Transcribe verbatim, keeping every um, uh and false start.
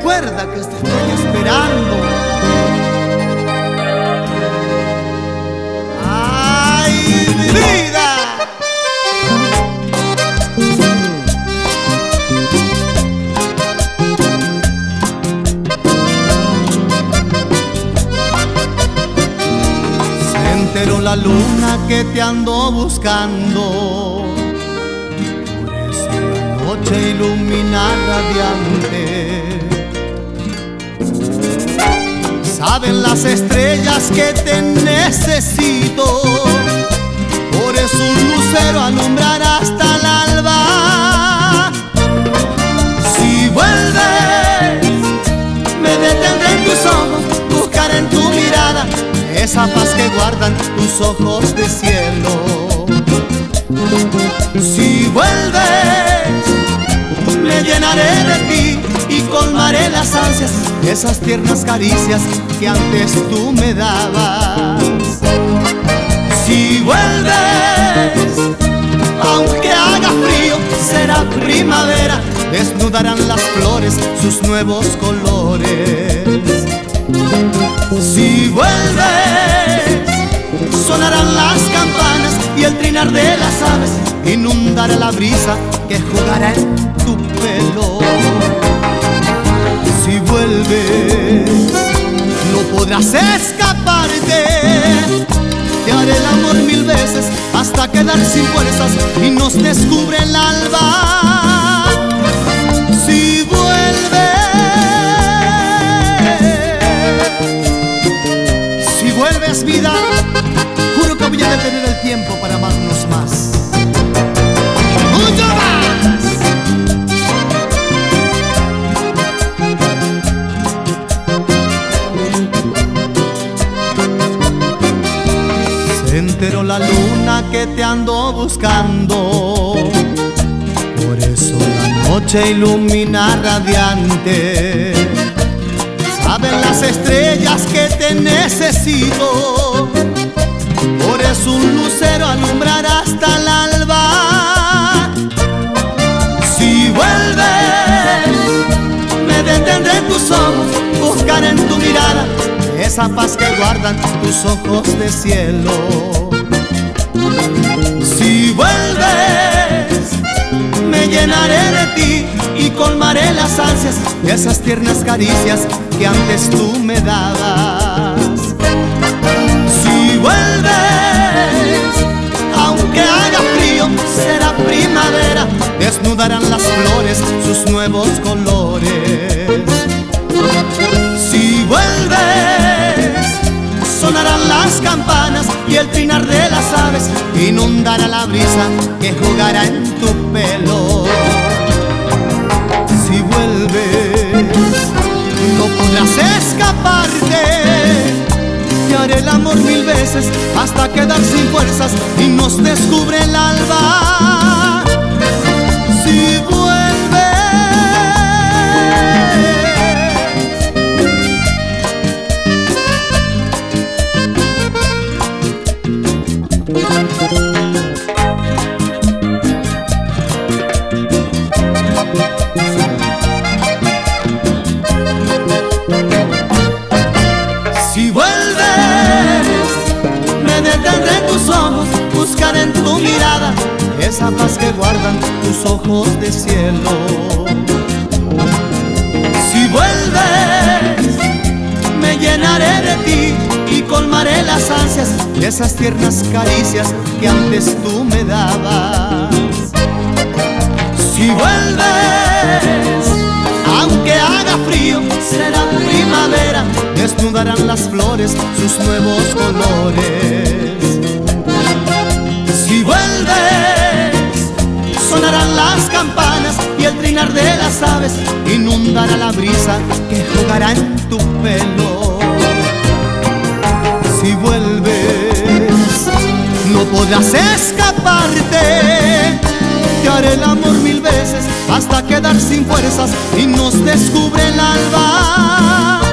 recuerda que te estoy esperando. ¡Ay, mi vida! Se enteró la luna que te ando buscando, noche ilumina radiante. Saben las estrellas que te necesito, por eso un lucero alumbrará hasta el alba. Si vuelves, me detendré en tus ojos, buscaré en tu mirada esa paz que guardan tus ojos de cielo. Si vuelves, me llenaré de ti y colmaré las ansias, esas tiernas caricias que antes tú me dabas. Si vuelves, aunque haga frío, será primavera, desnudarán las flores sus nuevos colores. Si vuelves, sonarán las campanas y el trinar de las aves inundará la brisa que jugará en tu pelo. Si vuelves, no podrás escaparte. Te haré el amor mil veces hasta quedar sin fuerzas y nos descubre el alba. Si vuelves, si vuelves vida, juro que voy a detener el tiempo para amarnos más. ¡Mucho más! Se enteró la luna que te ando buscando, por eso la noche ilumina radiante. Saben las estrellas que te necesito, por eso un lucero alumbrará hasta el alba. Si vuelves, me detendré en tus ojos, buscaré en tu mirada esa paz que guardan tus ojos de cielo. Si vuelves, me llenaré de ti y colmaré las ansias, esas tiernas caricias que antes tú me dabas. Si vuelves, aunque haga frío, será primavera, desnudarán las flores sus nuevos colores. Si vuelves, sonarán las campanas y el trinar de las aves inundará la brisa que jugará en tu pelo. Si vuelves, no podrás escaparte. Te haré el amor mil veces hasta quedar sin fuerzas y nos descubre el alba. Si vuelves, si vuelves, me detendré en tus ojos, buscaré en tu mirada esa paz que guardan tus ojos de cielo. Si vuelves, me llenaré de ti y colmaré las ansias, esas tiernas caricias que antes tú me dabas. Si vuelves, aunque haga frío, será primavera, desnudarán las flores sus nuevos colores. Si vuelves, sonarán las campanas y el trinar de las aves inundará la brisa que jugará en tu pelo. Si vuelves, no podrás escaparte. Te haré el amor mil veces hasta quedar sin fuerzas y nos descubre el alba.